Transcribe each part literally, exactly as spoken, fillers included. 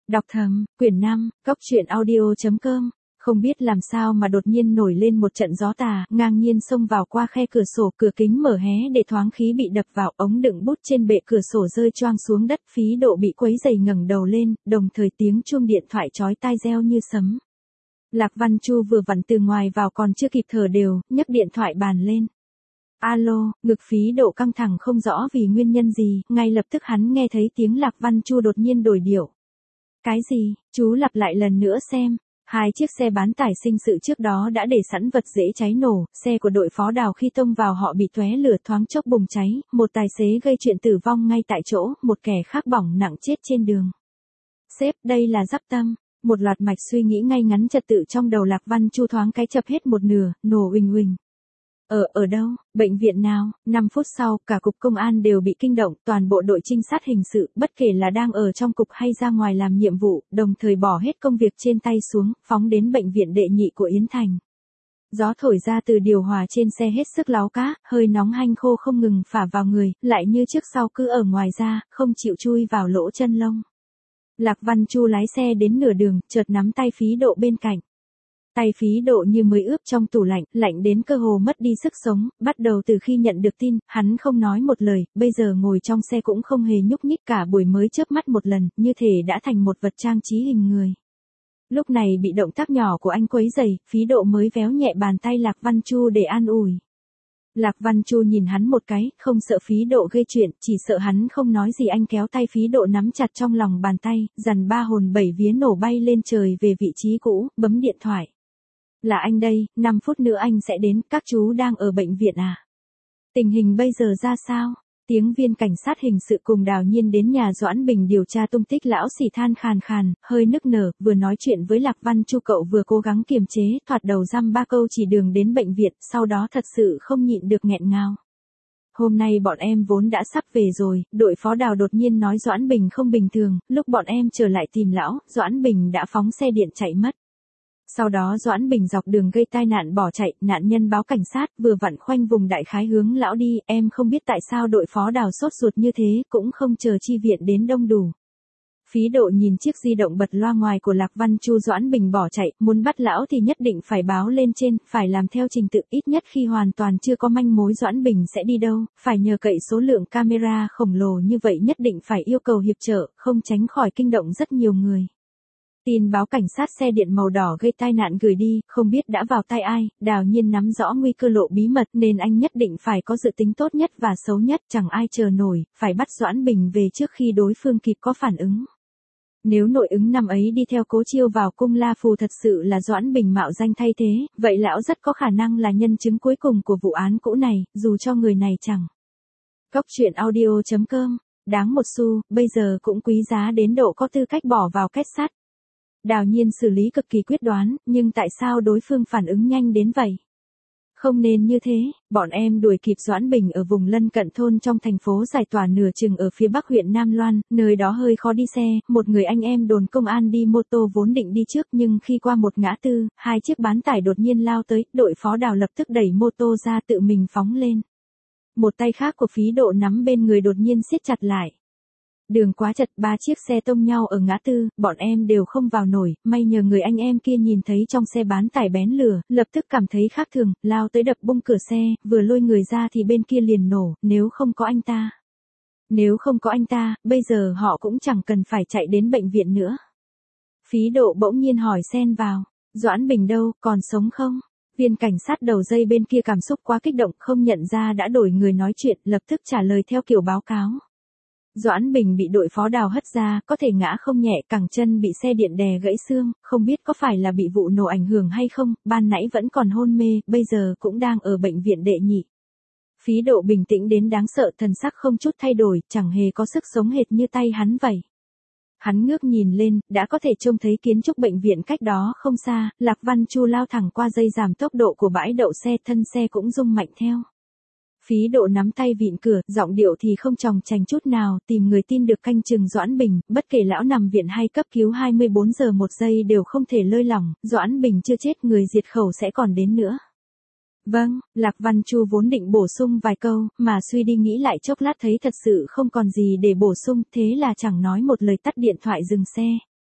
Đọc thầm, quyển năm, góc truyện audio chấm com. Không biết làm sao mà đột nhiên nổi lên một trận gió tà, ngang nhiên xông vào qua khe cửa sổ, cửa kính mở hé để thoáng khí bị đập vào, ống đựng bút trên bệ cửa sổ rơi choang xuống đất, Phí Độ bị quấy dày ngẩng đầu lên, đồng thời tiếng chuông điện thoại chói tai reo như sấm. Lạc Văn Chu vừa vặn từ ngoài vào còn chưa kịp thở đều, nhấc điện thoại bàn lên. Alo, ngực Phí Độ căng thẳng không rõ vì nguyên nhân gì, ngay lập tức hắn nghe thấy tiếng Lạc Văn Chu đột nhiên đổi điệu. Cái gì, chú lặp lại lần nữa xem. Hai chiếc xe bán tải sinh sự trước đó đã để sẵn vật dễ cháy nổ, xe của đội phó Đào khi tông vào họ bị tóe lửa thoáng chốc bùng cháy, một tài xế gây chuyện tử vong ngay tại chỗ, một kẻ khác bỏng nặng chết trên đường. Sếp, đây là Giáp Tâm. Một loạt mạch suy nghĩ ngay ngắn trật tự trong đầu Lạc Văn Chu thoáng cái chập hết một nửa, nổ uỳnh uỳnh. Ở, ở đâu, bệnh viện nào? Năm phút sau, cả cục công an đều bị kinh động, toàn bộ đội trinh sát hình sự, bất kể là đang ở trong cục hay ra ngoài làm nhiệm vụ, đồng thời bỏ hết công việc trên tay xuống, phóng đến bệnh viện đệ nhị của Yến Thành. Gió thổi ra từ điều hòa trên xe hết sức láu cá, hơi nóng hanh khô không ngừng phả vào người, lại như trước sau cứ ở ngoài ra, không chịu chui vào lỗ chân lông. Lạc Văn Chu lái xe đến nửa đường, chợt nắm tay Phí Độ bên cạnh. Tay Phí Độ như mới ướp trong tủ lạnh, lạnh đến cơ hồ mất đi sức sống, bắt đầu từ khi nhận được tin, hắn không nói một lời, bây giờ ngồi trong xe cũng không hề nhúc nhích, cả buổi mới chớp mắt một lần, như thể đã thành một vật trang trí hình người. Lúc này bị động tác nhỏ của anh quấy rầy, Phí Độ mới véo nhẹ bàn tay Lạc Văn Chu để an ủi. Lạc Văn Chu nhìn hắn một cái, không sợ Phí Độ gây chuyện, chỉ sợ hắn không nói gì. Anh kéo tay Phí Độ nắm chặt trong lòng bàn tay, dằn ba hồn bảy vía nổ bay lên trời về vị trí cũ, bấm điện thoại. Là anh đây, năm phút nữa anh sẽ đến, các chú đang ở bệnh viện à? Tình hình bây giờ ra sao? Tiếng viên cảnh sát hình sự cùng Đào Nhiên đến nhà Doãn Bình điều tra tung tích lão xỉ than khàn khàn, hơi nức nở, vừa nói chuyện với Lạc Văn Chu cậu vừa cố gắng kiềm chế, thoạt đầu dăm ba câu chỉ đường đến bệnh viện, sau đó thật sự không nhịn được nghẹn ngào. Hôm nay bọn em vốn đã sắp về rồi, đội phó Đào đột nhiên nói Doãn Bình không bình thường, lúc bọn em trở lại tìm lão, Doãn Bình đã phóng xe điện chạy mất. Sau đó Doãn Bình dọc đường gây tai nạn bỏ chạy, nạn nhân báo cảnh sát, vừa vặn khoanh vùng đại khái hướng lão đi, em không biết tại sao đội phó Đào sốt ruột như thế, cũng không chờ chi viện đến đông đủ. Phí Độ nhìn chiếc di động bật loa ngoài của Lạc Văn Chu. Doãn Bình bỏ chạy, muốn bắt lão thì nhất định phải báo lên trên, phải làm theo trình tự, ít nhất khi hoàn toàn chưa có manh mối Doãn Bình sẽ đi đâu, phải nhờ cậy số lượng camera khổng lồ như vậy, nhất định phải yêu cầu hiệp trợ, không tránh khỏi kinh động rất nhiều người. Tin báo cảnh sát xe điện màu đỏ gây tai nạn gửi đi, không biết đã vào tay ai, Đào Nhiên nắm rõ nguy cơ lộ bí mật nên anh nhất định phải có dự tính tốt nhất và xấu nhất, chẳng ai chờ nổi, phải bắt Doãn Bình về trước khi đối phương kịp có phản ứng. Nếu nội ứng năm ấy đi theo Cố Chiêu vào cung La Phù thật sự là Doãn Bình mạo danh thay thế, vậy lão rất có khả năng là nhân chứng cuối cùng của vụ án cũ này, dù cho người này chẳng. Góc truyện audio chấm com, đáng một xu, bây giờ cũng quý giá đến độ có tư cách bỏ vào két sắt. Đào Nhiên xử lý cực kỳ quyết đoán, nhưng tại sao đối phương phản ứng nhanh đến vậy? Không nên như thế, bọn em đuổi kịp Doãn Bình ở vùng lân cận thôn trong thành phố Giải Tỏa nửa chừng ở phía bắc huyện Nam Loan, nơi đó hơi khó đi xe, một người anh em đồn công an đi mô tô vốn định đi trước nhưng khi qua một ngã tư, hai chiếc bán tải đột nhiên lao tới, đội phó Đào lập tức đẩy mô tô ra tự mình phóng lên. Một tay khác của Phí Độ nắm bên người đột nhiên siết chặt lại. Đường quá chật, ba chiếc xe tông nhau ở ngã tư, bọn em đều không vào nổi, may nhờ người anh em kia nhìn thấy trong xe bán tải bén lửa, lập tức cảm thấy khác thường, lao tới đập bung cửa xe, vừa lôi người ra thì bên kia liền nổ, nếu không có anh ta. Nếu không có anh ta, bây giờ họ cũng chẳng cần phải chạy đến bệnh viện nữa. Phí Độ bỗng nhiên hỏi xen vào, Doãn Bình đâu, còn sống không? Viên cảnh sát đầu dây bên kia cảm xúc quá kích động, không nhận ra đã đổi người nói chuyện, lập tức trả lời theo kiểu báo cáo. Doãn Bình bị đội phó Đào hất ra, có thể ngã không nhẹ, cẳng chân bị xe điện đè gãy xương, không biết có phải là bị vụ nổ ảnh hưởng hay không, ban nãy vẫn còn hôn mê, bây giờ cũng đang ở bệnh viện đệ nhị. Phí Độ bình tĩnh đến đáng sợ, thần sắc không chút thay đổi, chẳng hề có sức sống hệt như tay hắn vậy. Hắn ngước nhìn lên, đã có thể trông thấy kiến trúc bệnh viện cách đó không xa, Lạc Văn Chu lao thẳng qua dây giảm tốc độ của bãi đậu xe, thân xe cũng rung mạnh theo. Phí Độ nắm tay vịn cửa, giọng điệu thì không chòng chành chút nào, tìm người tin được canh chừng Doãn Bình, bất kể lão nằm viện hay cấp cứu hai mươi bốn giờ một giây đều không thể lơi lỏng, Doãn Bình chưa chết, người diệt khẩu sẽ còn đến nữa. Vâng, Lạc Văn Chu vốn định bổ sung vài câu, mà suy đi nghĩ lại chốc lát thấy thật sự không còn gì để bổ sung, thế là chẳng nói một lời tắt điện thoại dừng xe.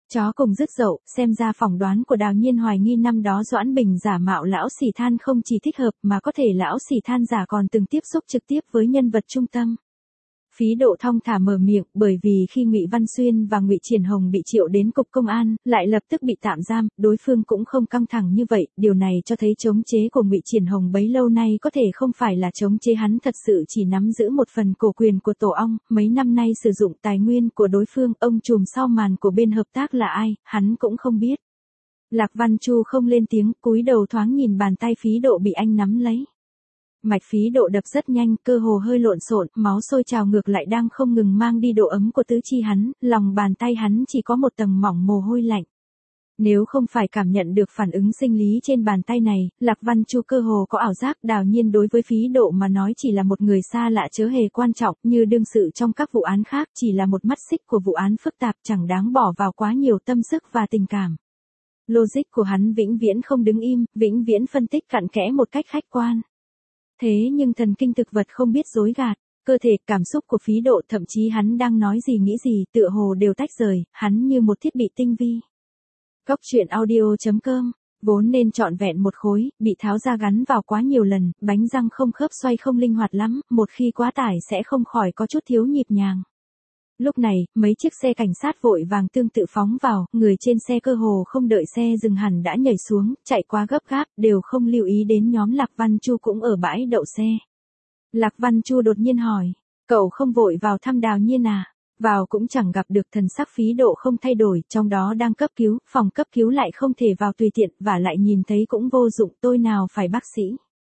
Chó cùng rứt dậu, xem ra phỏng đoán của Đào Nhiên hoài nghi năm đó Doãn Bình giả mạo lão xỉ than không chỉ thích hợp mà có thể lão xỉ than giả còn từng tiếp xúc trực tiếp với nhân vật trung tâm. Phí Độ thong thả mở miệng, bởi vì khi Ngụy Văn Xuyên và Ngụy Triển Hồng bị triệu đến cục công an, lại lập tức bị tạm giam, đối phương cũng không căng thẳng như vậy, điều này cho thấy chống chế của Ngụy Triển Hồng bấy lâu nay có thể không phải là chống chế, hắn thật sự chỉ nắm giữ một phần cổ quyền của Tổ ong, mấy năm nay sử dụng tài nguyên của đối phương, ông trùm sau màn của bên hợp tác là ai, hắn cũng không biết. Lạc Văn Chu không lên tiếng, cúi đầu thoáng nhìn bàn tay Phí Độ bị anh nắm lấy. Mạch Phí Độ đập rất nhanh, cơ hồ hơi lộn xộn, máu sôi trào ngược lại đang không ngừng mang đi độ ấm của tứ chi hắn, lòng bàn tay hắn chỉ có một tầng mỏng mồ hôi lạnh. Nếu không phải cảm nhận được phản ứng sinh lý trên bàn tay này, Lạc Văn Chu cơ hồ có ảo giác. Đào Nhiên đối với Phí Độ mà nói chỉ là một người xa lạ chớ hề quan trọng, như đương sự trong các vụ án khác, chỉ là một mắt xích của vụ án phức tạp chẳng đáng bỏ vào quá nhiều tâm sức và tình cảm. Logic của hắn vĩnh viễn không đứng im, vĩnh viễn phân tích cặn kẽ một cách khách quan. Thế nhưng thần kinh thực vật không biết dối gạt, cơ thể, cảm xúc của Phí Độ, thậm chí hắn đang nói gì nghĩ gì, tựa hồ đều tách rời, hắn như một thiết bị tinh vi. Cốc truyện audio chấm com, vốn nên trọn vẹn một khối, bị tháo ra gắn vào quá nhiều lần, bánh răng không khớp xoay không linh hoạt lắm, một khi quá tải sẽ không khỏi có chút thiếu nhịp nhàng. Lúc này, mấy chiếc xe cảnh sát vội vàng tương tự phóng vào, người trên xe cơ hồ không đợi xe dừng hẳn đã nhảy xuống, chạy quá gấp gáp, đều không lưu ý đến nhóm Lạc Văn Chu cũng ở bãi đậu xe. Lạc Văn Chu đột nhiên hỏi, cậu không vội vào thăm Đào Nhiên à? Vào cũng chẳng gặp được. Thần sắc Phí Độ không thay đổi, trong đó đang cấp cứu, phòng cấp cứu lại không thể vào tùy tiện, và lại nhìn thấy cũng vô dụng, tôi nào phải bác sĩ.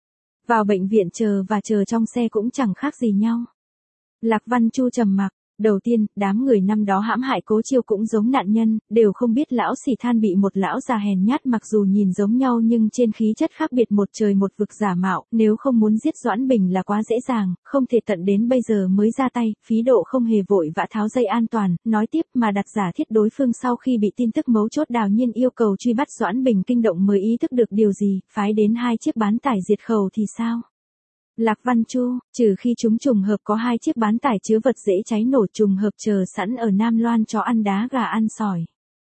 Vào bệnh viện chờ và chờ trong xe cũng chẳng khác gì nhau. Lạc Văn Chu trầm mặc. Đầu tiên, đám người năm đó hãm hại Cố Chiêu cũng giống nạn nhân, đều không biết lão xỉ than bị một lão già hèn nhát mặc dù nhìn giống nhau nhưng trên khí chất khác biệt một trời một vực giả mạo, nếu không muốn giết Doãn Bình là quá dễ dàng, không thể tận đến bây giờ mới ra tay. Phí Độ không hề vội vã tháo dây an toàn, nói tiếp mà đặt giả thiết đối phương sau khi bị tin tức mấu chốt Đào Nhiên yêu cầu truy bắt Doãn Bình kinh động mới ý thức được điều gì, phái đến hai chiếc bán tải diệt khẩu thì sao? Lạc Văn Chu, trừ khi chúng trùng hợp có hai chiếc bán tải chứa vật dễ cháy nổ trùng hợp chờ sẵn ở Nam Loan cho ăn đá gà ăn sỏi.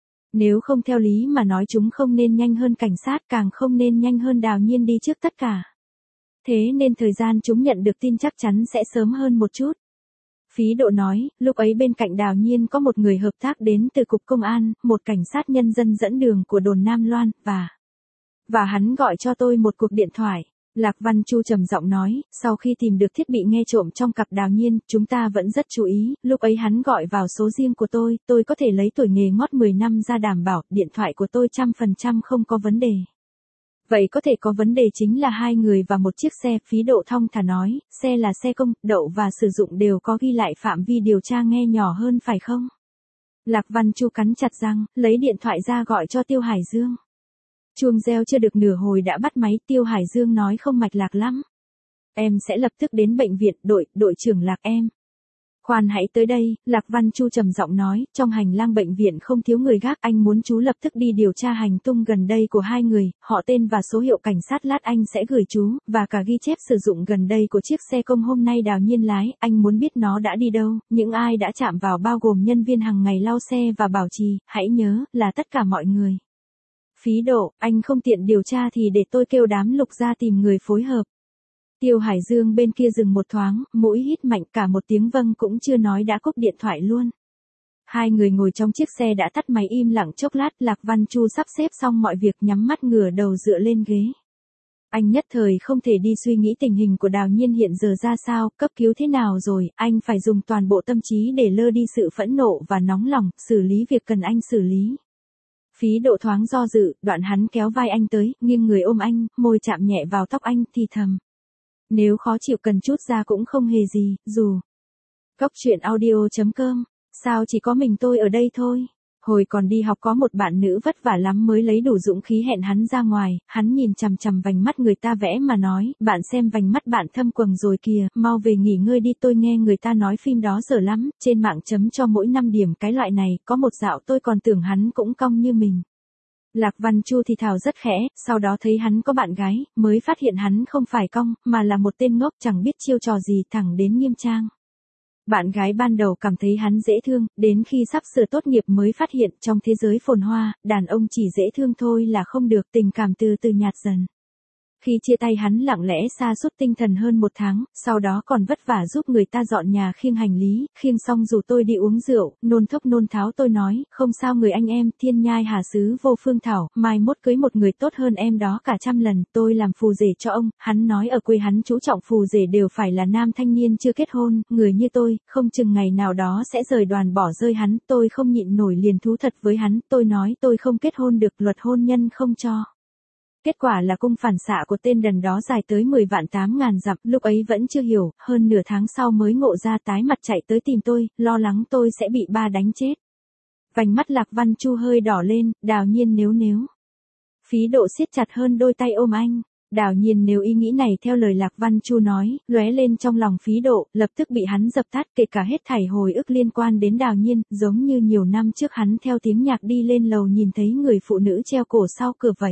Nếu không theo lý mà nói chúng không nên nhanh hơn cảnh sát, càng không nên nhanh hơn Đào Nhiên đi trước tất cả. Thế nên thời gian chúng nhận được tin chắc chắn sẽ sớm hơn một chút. Phí Độ nói, lúc ấy bên cạnh Đào Nhiên có một người hợp tác đến từ cục công an, một cảnh sát nhân dân dẫn đường của đồn Nam Loan, và... Và hắn gọi cho tôi một cuộc điện thoại. Lạc Văn Chu trầm giọng nói, sau khi tìm được thiết bị nghe trộm trong cặp Đào Nhiên, chúng ta vẫn rất chú ý, lúc ấy hắn gọi vào số riêng của tôi, tôi có thể lấy tuổi nghề ngót mười năm ra đảm bảo, điện thoại của tôi trăm phần trăm không có vấn đề. Vậy có thể có vấn đề chính là hai người và một chiếc xe. Phí Độ thong thả nói, xe là xe công, đậu và sử dụng đều có ghi lại phạm vi điều tra nghe nhỏ hơn phải không? Lạc Văn Chu cắn chặt răng, lấy điện thoại ra gọi cho Tiêu Hải Dương. Chuông reo chưa được nửa hồi đã bắt máy. Tiêu Hải Dương nói không mạch lạc lắm. Em sẽ lập tức đến bệnh viện. Đội, đội trưởng Lạc em. Khoan hãy tới đây, Lạc Văn Chu trầm giọng nói, trong hành lang bệnh viện không thiếu người gác, anh muốn chú lập tức đi điều tra hành tung gần đây của hai người, họ tên và số hiệu cảnh sát lát anh sẽ gửi chú, và cả ghi chép sử dụng gần đây của chiếc xe công hôm nay Đào Nhiên lái, anh muốn biết nó đã đi đâu, những ai đã chạm vào bao gồm nhân viên hàng ngày lau xe và bảo trì, hãy nhớ, là tất cả mọi người. Phí Độ, anh không tiện điều tra thì để tôi kêu đám Lục ra tìm người phối hợp. Tiêu Hải Dương bên kia dừng một thoáng, mũi hít mạnh, cả một tiếng vâng cũng chưa nói đã cúp điện thoại luôn. Hai người ngồi trong chiếc xe đã tắt máy im lặng chốc lát. Lạc Văn Chu sắp xếp xong mọi việc nhắm mắt ngửa đầu dựa lên ghế. Anh nhất thời không thể đi suy nghĩ tình hình của Đào Nhiên hiện giờ ra sao, cấp cứu thế nào rồi, anh phải dùng toàn bộ tâm trí để lơ đi sự phẫn nộ và nóng lòng, xử lý việc cần anh xử lý. Phí Độ thoáng do dự, đoạn hắn kéo vai anh tới, nghiêng người ôm anh, môi chạm nhẹ vào tóc anh, thì thầm. Nếu khó chịu cần chút ra cũng không hề gì, dù. Cốc truyện audio chấm com, sao chỉ có mình tôi ở đây thôi. Hồi còn đi học có một bạn nữ vất vả lắm mới lấy đủ dũng khí hẹn hắn ra ngoài, hắn nhìn chằm chằm vành mắt người ta vẽ mà nói, bạn xem vành mắt bạn thâm quầng rồi kìa, mau về nghỉ ngơi đi. Tôi nghe người ta nói phim đó dở lắm, trên mạng chấm cho mỗi năm điểm cái loại này, có một dạo tôi còn tưởng hắn cũng cong như mình. Lạc Văn Chu thì thào rất khẽ, sau đó thấy hắn có bạn gái, mới phát hiện hắn không phải cong, mà là một tên ngốc chẳng biết chiêu trò gì, thẳng đến nghiêm trang. Bạn gái ban đầu cảm thấy hắn dễ thương, đến khi sắp sửa tốt nghiệp mới phát hiện trong thế giới phồn hoa, đàn ông chỉ dễ thương thôi là không được, tình cảm từ từ nhạt dần. Khi chia tay hắn lặng lẽ sa sút tinh thần hơn một tháng, sau đó còn vất vả giúp người ta dọn nhà khiêng hành lý, khiêng xong rủ tôi đi uống rượu, nôn thốc nôn tháo tôi nói, không sao người anh em, thiên nhai hà xứ vô phương thảo, mai mốt cưới một người tốt hơn em đó cả trăm lần, tôi làm phù rể cho ông, hắn nói ở quê hắn chú trọng phù rể đều phải là nam thanh niên chưa kết hôn, người như tôi, không chừng ngày nào đó sẽ rời đoàn bỏ rơi hắn, tôi không nhịn nổi liền thú thật với hắn, tôi nói tôi không kết hôn được, luật hôn nhân không cho. Kết quả là cung phản xạ của tên đần đó dài tới mười vạn tám ngàn dặm, lúc ấy vẫn chưa hiểu, hơn nửa tháng sau mới ngộ ra tái mặt chạy tới tìm tôi, lo lắng tôi sẽ bị ba đánh chết. Vành mắt Lạc Văn Chu hơi đỏ lên, Đào Nhiên nếu nếu. Phí Độ siết chặt hơn đôi tay ôm anh. Đào Nhiên nếu ý nghĩ này theo lời Lạc Văn Chu nói, lóe lên trong lòng Phí Độ, lập tức bị hắn dập tắt, kể cả hết thảy hồi ức liên quan đến Đào Nhiên, giống như nhiều năm trước hắn theo tiếng nhạc đi lên lầu nhìn thấy người phụ nữ treo cổ sau cửa vậy.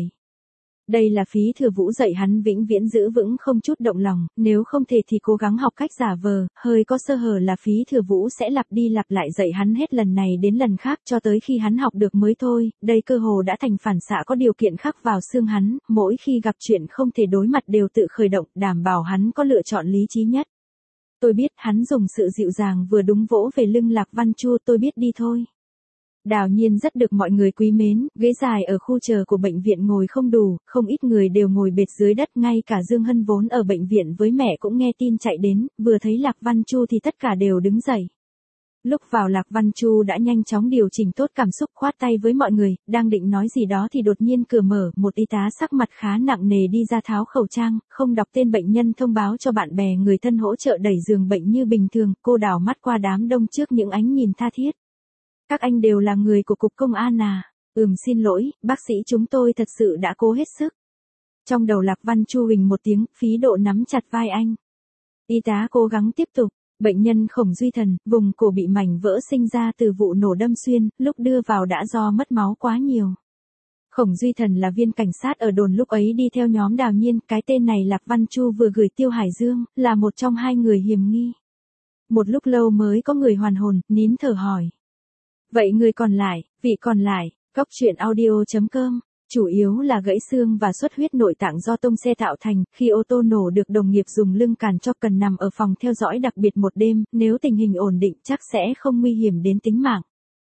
Đây là Phí Thừa Vũ dạy hắn vĩnh viễn giữ vững không chút động lòng, nếu không thể thì cố gắng học cách giả vờ, hơi có sơ hở là Phí Thừa Vũ sẽ lặp đi lặp lại dạy hắn hết lần này đến lần khác cho tới khi hắn học được mới thôi, đây cơ hồ đã thành phản xạ có điều kiện khắc vào xương hắn, mỗi khi gặp chuyện không thể đối mặt đều tự khởi động, đảm bảo hắn có lựa chọn lý trí nhất. Tôi biết hắn dùng sự dịu dàng vừa đúng vỗ về lưng Lạc Văn Chu, tôi biết đi thôi. Đào Nhiên rất được mọi người quý mến, ghế dài ở khu chờ của bệnh viện ngồi không đủ, không ít người đều ngồi bệt dưới đất, ngay cả Dương Hân vốn ở bệnh viện với mẹ cũng nghe tin chạy đến, vừa thấy Lạc Văn Chu thì tất cả đều đứng dậy. Lúc vào Lạc Văn Chu đã nhanh chóng điều chỉnh tốt cảm xúc, khoát tay với mọi người, đang định nói gì đó thì đột nhiên cửa mở, một y tá sắc mặt khá nặng nề đi ra tháo khẩu trang, không đọc tên bệnh nhân thông báo cho bạn bè người thân hỗ trợ đẩy giường bệnh như bình thường, cô đảo mắt qua đám đông trước những ánh nhìn tha thiết. Các anh đều là người của cục công an à? Ừm xin lỗi, bác sĩ chúng tôi thật sự đã cố hết sức. Trong đầu Lạc Văn Chu huỳnh một tiếng, Phí Độ nắm chặt vai anh. Y tá cố gắng tiếp tục, bệnh nhân Khổng Duy Thần, vùng cổ bị mảnh vỡ sinh ra từ vụ nổ đâm xuyên, lúc đưa vào đã do mất máu quá nhiều. Khổng Duy Thần là viên cảnh sát ở đồn lúc ấy đi theo nhóm Đào Nhiên, cái tên này Lạc Văn Chu vừa gửi Tiêu Hải Dương, là một trong hai người hiểm nghi. Một lúc lâu mới có người hoàn hồn, nín thở hỏi. Vậy người còn lại, vị còn lại, góc truyện audio chấm com, chủ yếu là gãy xương và xuất huyết nội tạng do tông xe tạo thành, khi ô tô nổ được đồng nghiệp dùng lưng cản cho cần nằm ở phòng theo dõi đặc biệt một đêm, nếu tình hình ổn định chắc sẽ không nguy hiểm đến tính mạng.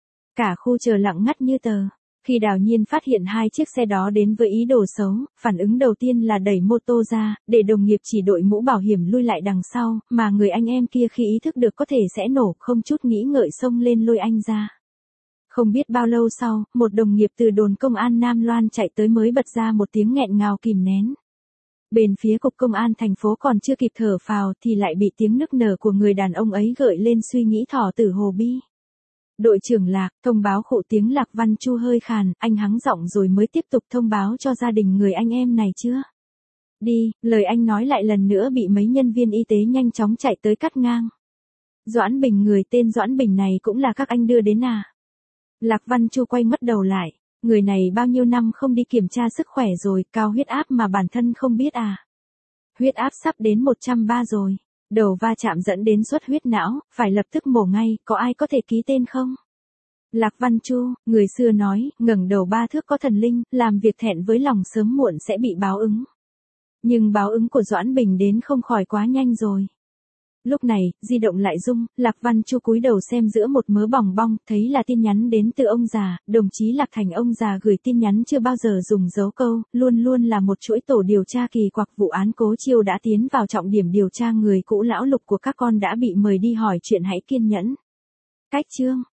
Cả khu chờ lặng ngắt như tờ. Khi Đào Nhiên phát hiện hai chiếc xe đó đến với ý đồ xấu, phản ứng đầu tiên là đẩy mô tô ra, để đồng nghiệp chỉ đội mũ bảo hiểm lui lại đằng sau, mà người anh em kia khi ý thức được có thể sẽ nổ, không chút nghĩ ngợi xông lên lôi anh ra. Không biết bao lâu sau, một đồng nghiệp từ đồn công an Nam Loan chạy tới mới bật ra một tiếng nghẹn ngào kìm nén. Bên phía cục công an thành phố còn chưa kịp thở phào thì lại bị tiếng nức nở của người đàn ông ấy gợi lên suy nghĩ thỏ tử hồ bi. Đội trưởng Lạc, thông báo khụ tiếng Lạc Văn Chu hơi khàn, anh hắng giọng rồi mới tiếp tục thông báo cho gia đình người anh em này chưa? Đi, lời anh nói lại lần nữa bị mấy nhân viên y tế nhanh chóng chạy tới cắt ngang. Doãn Bình, người tên Doãn Bình này cũng là các anh đưa đến à? Lạc Văn Chu quay mất đầu lại, người này bao nhiêu năm không đi kiểm tra sức khỏe rồi, cao huyết áp mà bản thân không biết à? Huyết áp sắp đến một trăm ba rồi, đầu va chạm dẫn đến xuất huyết não, phải lập tức mổ ngay, có ai có thể ký tên không? Lạc Văn Chu, người xưa nói, ngẩng đầu ba thước có thần linh, làm việc thẹn với lòng sớm muộn sẽ bị báo ứng. Nhưng báo ứng của Doãn Bình đến không khỏi quá nhanh rồi. Lúc này, di động lại rung, Lạc Văn Chu cúi đầu xem giữa một mớ bòng bong, thấy là tin nhắn đến từ ông già, đồng chí Lạc Thành. Ông già gửi tin nhắn chưa bao giờ dùng dấu câu, luôn luôn là một chuỗi tổ điều tra kỳ quặc. Vụ án Cố Chiêu đã tiến vào trọng điểm điều tra, người cũ lão Lục của các con đã bị mời đi hỏi chuyện, hãy kiên nhẫn. Cách chương